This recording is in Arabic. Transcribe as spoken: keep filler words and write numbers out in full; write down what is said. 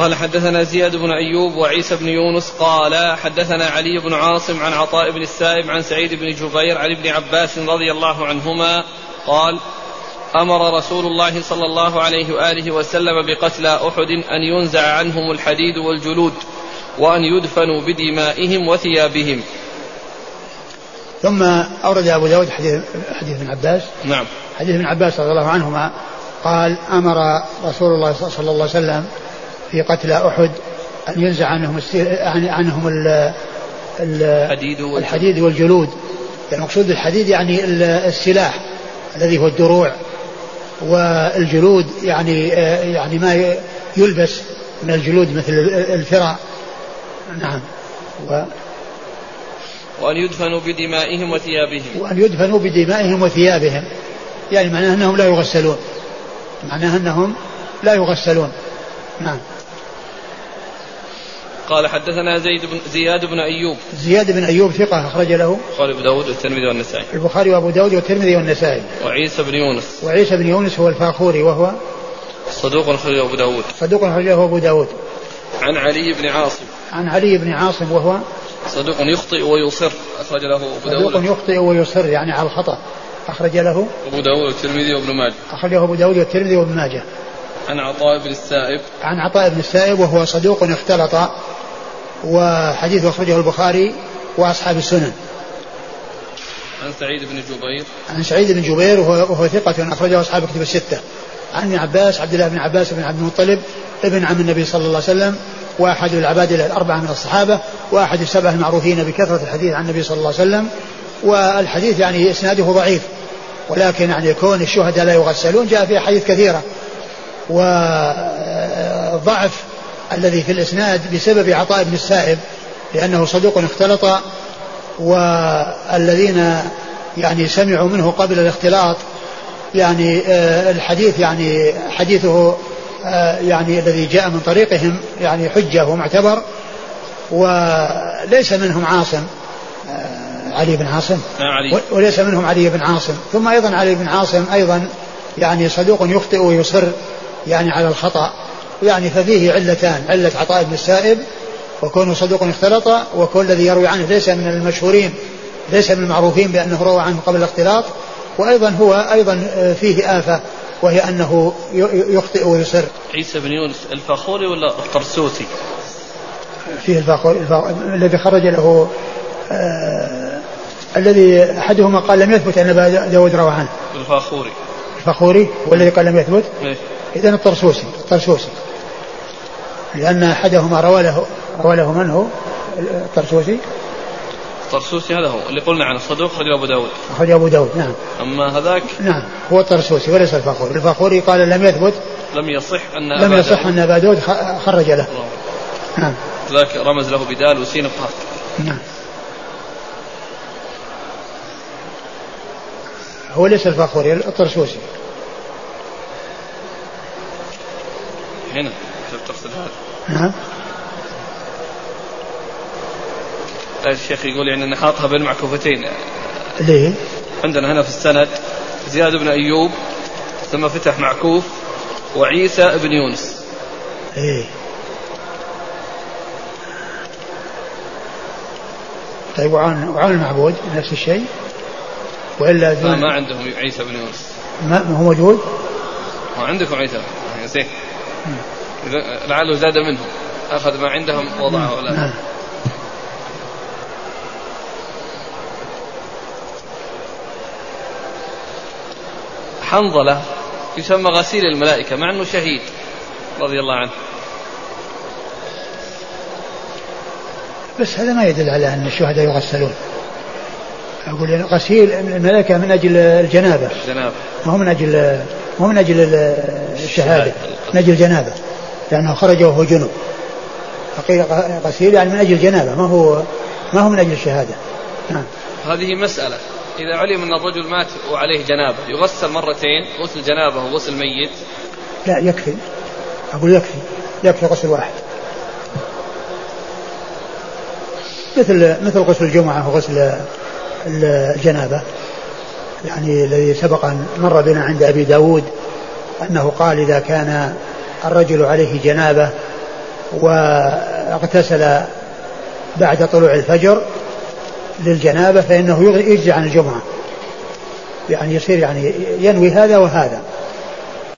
قال حدثنا زياد بن أيوب وعيسى بن يونس قال حدثنا علي بن عاصم عن عطاء بن السائب عن سعيد بن جبير عن ابن عباس رضي الله عنهما قال أمر رسول الله صلى الله عليه وآله وسلم بقتلى أحد أن ينزع عنهم الحديد والجلود وأن يدفنوا بدمائهم وثيابهم. ثم أورد أبو داود حديث, حديث ابن عباس. نعم. حديث ابن عباس رضي الله عنهما قال أمر رسول الله صلى الله عليه وسلم في قتلى أحد أن ينزع عنهم, عنهم ال ال الحديد والجلود. يعني مقصود الحديد يعني السلاح الذي هو الدروع, والجلود يعني يعني ما يلبس من الجلود مثل الفرع. نعم. و وأن يدفنوا بدمائهم وثيابهم. وأن يدفنوا بدمائهم وثيابهم يعني معناه أنهم لا يغسلون, معناه أنهم لا يغسلون. نعم. قال حدثنا زيد بن زياد بن أيوب. زياد بن أيوب ثقة أخرج له البخاري وأبو داود والترمذي والنسائي. البخاري وأبو داود والترمذي والنسائي. وعيسى بن يونس. وعيسى بن يونس هو الفاخوري وهو صدوق أخرجه أبو داود. صدوق أخرجه أبو داود. عن علي بن عاصم. عن علي بن عاصم وهو صدوق يخطئ ويصر أخرج له أبو داود. صدوق يخطئ ويصر يعني على الخطأ أخرج له أبو داود والترمذي وابن ماجه. أخرجه أبو داود والترمذي وابن ماجه. عن عطاء بن السائب. عن عطاء بن السائب وهو صدوق اختلط, وحديث أخرجه البخاري وأصحاب السنن. عن سعيد بن جبير. عن سعيد بن جبير وهو, وهو ثقة أخرجه أصحاب كتب الستة. عن ابن عباس عبد الله بن عباس بن عبد المطلب ابن عم النبي صلى الله عليه وسلم, وأحد العباد الأربعة من الصحابة, وأحد السبعة المعروفين بكثرة الحديث عن النبي صلى الله عليه وسلم. والحديث يعني إسناده ضعيف, ولكن يعني كون الشهداء لا يغسلون جاء فيه حديث كثيرة, وضعف الذي في الإسناد بسبب عطاء بن السائب لأنه صدوق اختلط, والذين يعني سمعوا منه قبل الاختلاط يعني الحديث يعني حديثه يعني الذي جاء من طريقهم يعني حجة ومعتبر, وليس منهم عاصم علي بن عاصم وليس منهم علي بن عاصم. ثم أيضا علي بن عاصم أيضا يعني صدوق يخطئ ويصر يعني على الخطأ, يعني ففيه علتان, علة عطاء بن السائب وكونه صدوق اختلط, وكل الذي يروي عنه ليس من المشهورين ليس من المعروفين بأنه روى عنه قبل الاختلاط, وأيضا هو أيضا فيه آفة وهي أنه يخطئ ويصر. عيسى بن يونس الفاخوري ولا الطرسوسي؟ فيه الفاخوري الذي خرج له آه الذي أحدهما قال لم يثبت أن أبا داود روى عنه. الفاخوري. الفاخوري والذي قال لم يثبت. إيه؟ إذن الطرسوسي الطرسوسي لأن أحدهما روى له روى له من هو الطرسوسي؟ الطرسوسي هذا هو اللي قلنا عنه صدوق أخرج أبو داود. أخرج أبو داود نعم. أما هذاك نعم هو الطرسوسي وليس الفاخوري. الفاخوري قال لم يثبت لم يصح أن لم يصح أن أبا داود خرج له. نعم. ذاك رمز له بدال وسين قاف. نعم. هو ليس الفاخوري الطرسوسي. هنا تقصد هذا. نعم. الشيخ يقول يعني أن حاطها بين معكوفتين. ليه؟ عندنا هنا في السند زياد بن أيوب ثم فتح معكوف وعيسى بن يونس. إيه. طيب وعن وعن المعبود نفس الشيء وإلا ما, ما عندهم عيسى بن يونس. ما هو موجود؟ ما عندكم عيسى زين. لعله زاد منهم أخذ ما عندهم وضعه ولا نعم. حنظلة يسمى غسيل الملائكة مع أنه شهيد رضي الله عنه, بس هذا ما يدل على أن الشهداء يغسلون. أقول غسيل الملائكة من أجل الجنابة, الجنابة ما هو من أجل مو من أجل الشهادة, من أجل الجنابة لأنه خرج وهو جنوب. فقيل غسيل يعني من أجل الجنابة ما هو ما هو من أجل الشهادة. نعم. هذه مسألة إذا علم أن الرجل مات وعليه جنابة يغسل مرتين غسل جنابة وغسل ميت؟ لا يكفي, أقول يكفي يكفي غسل واحد, مثل مثل غسل الجمعة وغسل الجنابة يعني الذي سبق أن مر بنا عند أبي داود أنه قال إذا كان الرجل عليه جنابة واغتسل بعد طلوع الفجر للجنابة فإنه يجزي عن الجمعة، يعني يصير يعني ينوي هذا وهذا.